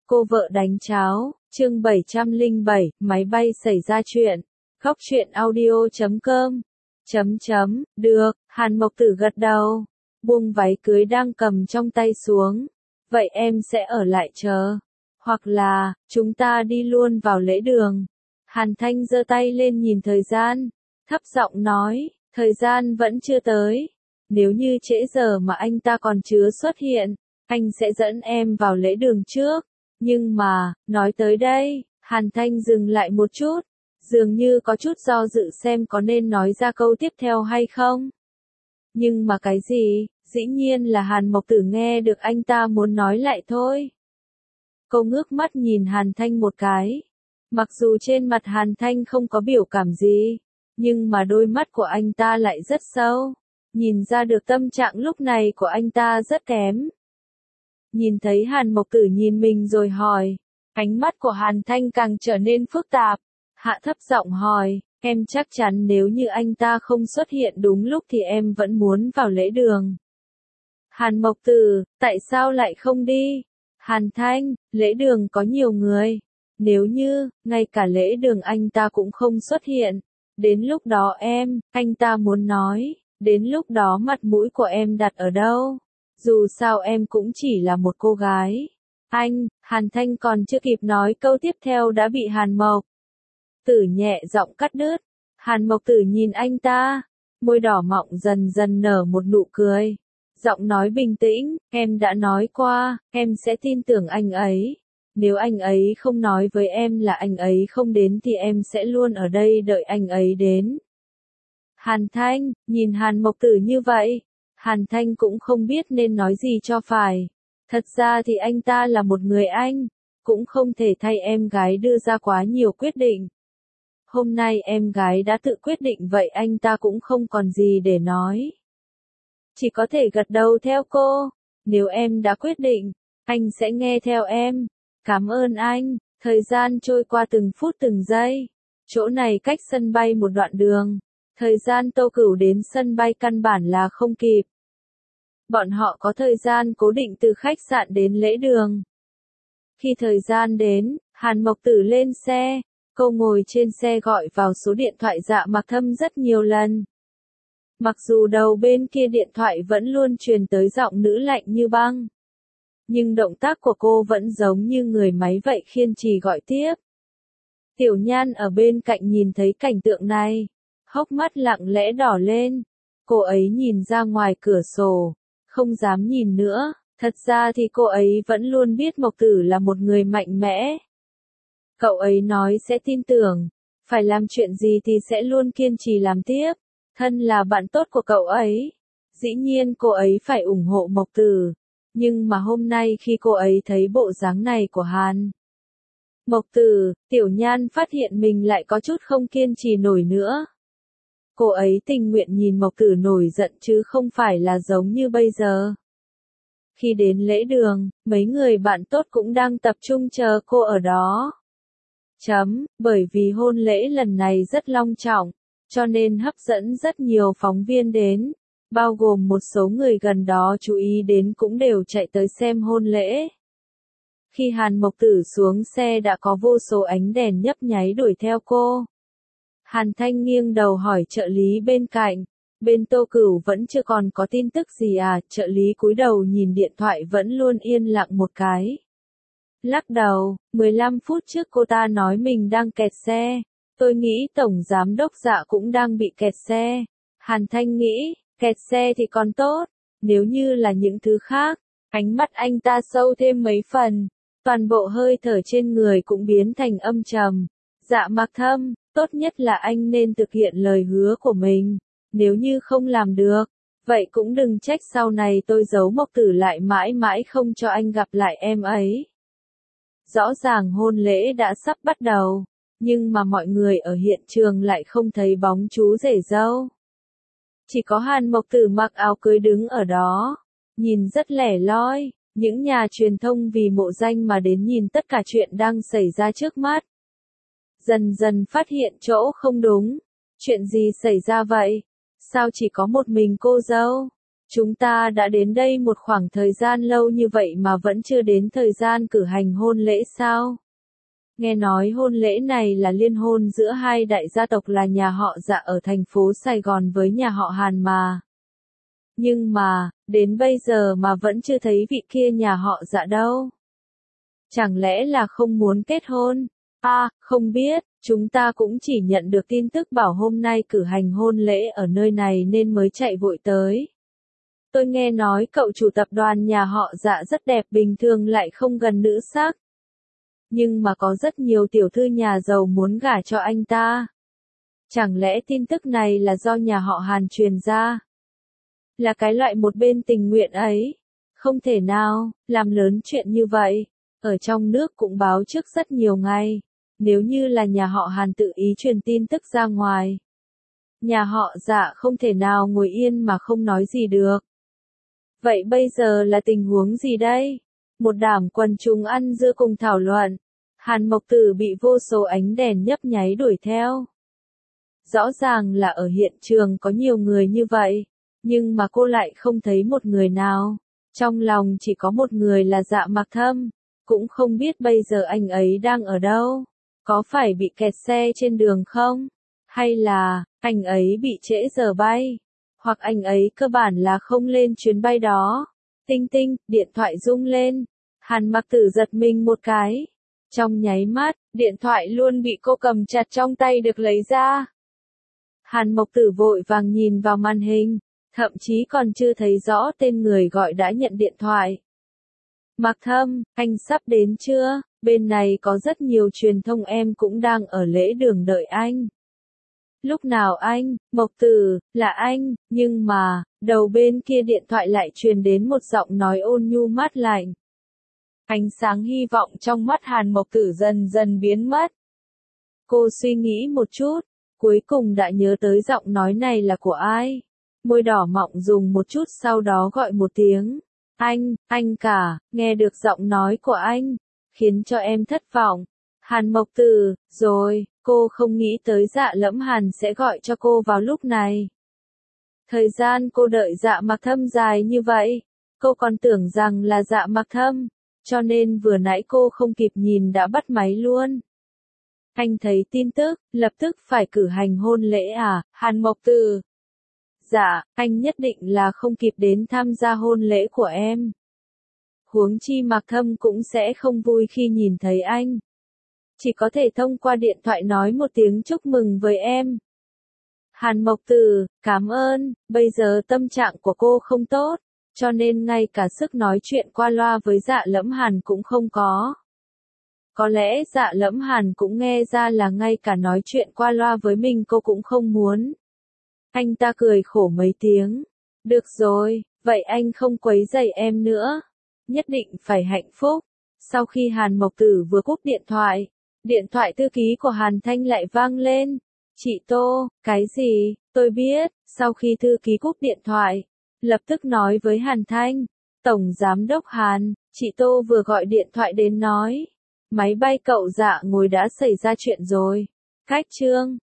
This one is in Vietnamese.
Cô vợ đánh cháo, chương 707, máy bay xảy ra chuyện. Góc truyện audio.com. Được, Hàn Mộc Tử gật đầu. Buông váy cưới đang cầm trong tay xuống. Vậy em sẽ ở lại chờ. Hoặc là, chúng ta đi luôn vào lễ đường. Hàn Thanh giơ tay lên nhìn thời gian. Thấp giọng nói, thời gian vẫn chưa tới. Nếu như trễ giờ mà anh ta còn chưa xuất hiện, anh sẽ dẫn em vào lễ đường trước. Nhưng mà, nói tới đây, Hàn Thanh dừng lại một chút, dường như có chút do dự xem có nên nói ra câu tiếp theo hay không. Nhưng mà cái gì, dĩ nhiên là Hàn Mộc Tử nghe được anh ta muốn nói lại thôi. Cô ngước mắt nhìn Hàn Thanh một cái. Mặc dù trên mặt Hàn Thanh không có biểu cảm gì, nhưng mà đôi mắt của anh ta lại rất sâu. Nhìn ra được tâm trạng lúc này của anh ta rất kém. Nhìn thấy Hàn Mộc Tử nhìn mình rồi hỏi. Ánh mắt của Hàn Thanh càng trở nên phức tạp. Hạ thấp giọng hỏi, em chắc chắn nếu như anh ta không xuất hiện đúng lúc thì em vẫn muốn vào lễ đường. Hàn Mộc Tử, tại sao lại không đi? Hàn Thanh, lễ đường có nhiều người. Nếu như, ngay cả lễ đường anh ta cũng không xuất hiện. Đến lúc đó anh ta muốn nói, đến lúc đó mặt mũi của em đặt ở đâu? Dù sao em cũng chỉ là một cô gái. Hàn Thanh còn chưa kịp nói câu tiếp theo đã bị Hàn Mộc Tử nhẹ giọng cắt đứt. Hàn Mộc Tử nhìn anh ta, môi đỏ mọng dần dần nở một nụ cười. Giọng nói bình tĩnh, em đã nói qua, em sẽ tin tưởng anh ấy. Nếu anh ấy không nói với em là anh ấy không đến thì em sẽ luôn ở đây đợi anh ấy đến. Hàn Thanh, nhìn Hàn Mộc Tử như vậy, Hàn Thanh cũng không biết nên nói gì cho phải. Thật ra thì anh ta là một người anh, cũng không thể thay em gái đưa ra quá nhiều quyết định. Hôm nay em gái đã tự quyết định vậy anh ta cũng không còn gì để nói. Chỉ có thể gật đầu theo cô. Nếu em đã quyết định, anh sẽ nghe theo em. Cảm ơn anh. Thời gian trôi qua từng phút từng giây. Chỗ này cách sân bay một đoạn đường. Thời gian Tô Cửu đến sân bay căn bản là không kịp. Bọn họ có thời gian cố định từ khách sạn đến lễ đường. Khi thời gian đến, Hàn Mộc Tử lên xe. Cô ngồi trên xe gọi vào số điện thoại Dạ Mặc Thâm rất nhiều lần. Mặc dù đầu bên kia điện thoại vẫn luôn truyền tới giọng nữ lạnh như băng. Nhưng động tác của cô vẫn giống như người máy vậy kiên trì gọi tiếp. Tiểu Nhan ở bên cạnh nhìn thấy cảnh tượng này. Hốc mắt lặng lẽ đỏ lên. Cô ấy nhìn ra ngoài cửa sổ. Không dám nhìn nữa. Thật ra thì cô ấy vẫn luôn biết Mộc Tử là một người mạnh mẽ. Cậu ấy nói sẽ tin tưởng. Phải làm chuyện gì thì sẽ luôn kiên trì làm tiếp. Thân là bạn tốt của cậu ấy. Dĩ nhiên cô ấy phải ủng hộ Mộc Tử. Nhưng mà hôm nay khi cô ấy thấy bộ dáng này của Hàn Mộc Tử, Tiểu Nhan phát hiện mình lại có chút không kiên trì nổi nữa. Cô ấy tình nguyện nhìn Mộc Tử nổi giận chứ không phải là giống như bây giờ. Khi đến lễ đường, mấy người bạn tốt cũng đang tập trung chờ cô ở đó. Bởi vì hôn lễ lần này rất long trọng, cho nên hấp dẫn rất nhiều phóng viên đến, bao gồm một số người gần đó chú ý đến cũng đều chạy tới xem hôn lễ. Khi Hàn Mộc Tử xuống xe đã có vô số ánh đèn nhấp nháy đuổi theo cô. Hàn Thanh nghiêng đầu hỏi trợ lý bên cạnh, bên Tô Cửu vẫn chưa còn có tin tức gì à? Trợ lý cúi đầu nhìn điện thoại vẫn luôn yên lặng một cái. Lắc đầu, 15 phút trước cô ta nói mình đang kẹt xe. Tôi nghĩ Tổng Giám đốc Dạ cũng đang bị kẹt xe. Hàn Thanh nghĩ, kẹt xe thì còn tốt. Nếu như là những thứ khác, ánh mắt anh ta sâu thêm mấy phần. Toàn bộ hơi thở trên người cũng biến thành âm trầm. Dạ Mặc Thâm, tốt nhất là anh nên thực hiện lời hứa của mình. Nếu như không làm được, vậy cũng đừng trách sau này tôi giấu Mộc Tử lại mãi mãi không cho anh gặp lại em ấy. Rõ ràng hôn lễ đã sắp bắt đầu, nhưng mà mọi người ở hiện trường lại không thấy bóng chú rể dâu. Chỉ có Hàn Mộc Tử mặc áo cưới đứng ở đó, nhìn rất lẻ loi. Những nhà truyền thông vì mộ danh mà đến nhìn tất cả chuyện đang xảy ra trước mắt. Dần dần phát hiện chỗ không đúng. Chuyện gì xảy ra vậy? Sao chỉ có một mình cô dâu? Chúng ta đã đến đây một khoảng thời gian lâu như vậy mà vẫn chưa đến thời gian cử hành hôn lễ sao? Nghe nói hôn lễ này là liên hôn giữa hai đại gia tộc là nhà họ Dạ ở thành phố Sài Gòn với nhà họ Hàn mà. Nhưng mà, đến bây giờ mà vẫn chưa thấy vị kia nhà họ Dạ đâu. Chẳng lẽ là không muốn kết hôn? À, không biết, chúng ta cũng chỉ nhận được tin tức bảo hôm nay cử hành hôn lễ ở nơi này nên mới chạy vội tới. Tôi nghe nói cậu chủ tập đoàn nhà họ Dạ rất đẹp bình thường lại không gần nữ sắc. Nhưng mà có rất nhiều tiểu thư nhà giàu muốn gả cho anh ta. Chẳng lẽ tin tức này là do nhà họ Hàn truyền ra? Là cái loại một bên tình nguyện ấy. Không thể nào, làm lớn chuyện như vậy. Ở trong nước cũng báo trước rất nhiều ngày. Nếu như là nhà họ Hàn tự ý truyền tin tức ra ngoài. Nhà họ Dạ không thể nào ngồi yên mà không nói gì được. Vậy bây giờ là tình huống gì đây? Một đám quần chúng ăn dưa cùng thảo luận. Hàn Mộc Tử bị vô số ánh đèn nhấp nháy đuổi theo. Rõ ràng là ở hiện trường có nhiều người như vậy, nhưng mà cô lại không thấy một người nào. Trong lòng chỉ có một người là Dạ Mặc Thâm, cũng không biết bây giờ anh ấy đang ở đâu. Có phải bị kẹt xe trên đường không? Hay là, anh ấy bị trễ giờ bay? Hoặc anh ấy cơ bản là không lên chuyến bay đó. Tinh tinh, điện thoại rung lên. Hàn Mặc Tử giật mình một cái. Trong nháy mắt, điện thoại luôn bị cô cầm chặt trong tay được lấy ra. Hàn Mộc Tử vội vàng nhìn vào màn hình, thậm chí còn chưa thấy rõ tên người gọi đã nhận điện thoại. Mặc Thâm, anh sắp đến chưa? Bên này có rất nhiều truyền thông em cũng đang ở lễ đường đợi anh. Lúc nào anh, Mộc Tử, là anh, nhưng mà, đầu bên kia điện thoại lại truyền đến một giọng nói ôn nhu mát lạnh. Ánh sáng hy vọng trong mắt Hàn Mộc Tử dần dần biến mất. Cô suy nghĩ một chút, cuối cùng đã nhớ tới giọng nói này là của ai. Môi đỏ mọng dùng một chút sau đó gọi một tiếng. Anh cả, nghe được giọng nói của anh, khiến cho em thất vọng. Hàn Mộc Tử, rồi, cô không nghĩ tới Dạ Lẫm Hàn sẽ gọi cho cô vào lúc này. Thời gian cô đợi Dạ Mặc Thâm dài như vậy, cô còn tưởng rằng là Dạ Mặc Thâm, cho nên vừa nãy cô không kịp nhìn đã bắt máy luôn. Anh thấy tin tức, lập tức phải cử hành hôn lễ à, Hàn Mộc Tử? Dạ, anh nhất định là không kịp đến tham gia hôn lễ của em. Huống chi Mặc Thâm cũng sẽ không vui khi nhìn thấy anh. Chỉ có thể thông qua điện thoại nói một tiếng chúc mừng với em. Hàn Mộc Tử, cảm ơn, bây giờ tâm trạng của cô không tốt, cho nên ngay cả sức nói chuyện qua loa với Dạ Lẫm Hàn cũng không có. Có lẽ Dạ Lẫm Hàn cũng nghe ra là ngay cả nói chuyện qua loa với mình cô cũng không muốn. Anh ta cười khổ mấy tiếng. Được rồi, vậy anh không quấy rầy em nữa. Nhất định phải hạnh phúc. Sau khi Hàn Mộc Tử vừa cúp điện thoại thư ký của Hàn Thanh lại vang lên. Chị Tô, cái gì, tôi biết. Sau khi thư ký cúp điện thoại, lập tức nói với Hàn Thanh. Tổng Giám đốc Hàn, chị Tô vừa gọi điện thoại đến nói. Máy bay cậu Dạ ngồi đã xảy ra chuyện rồi. Khách trương,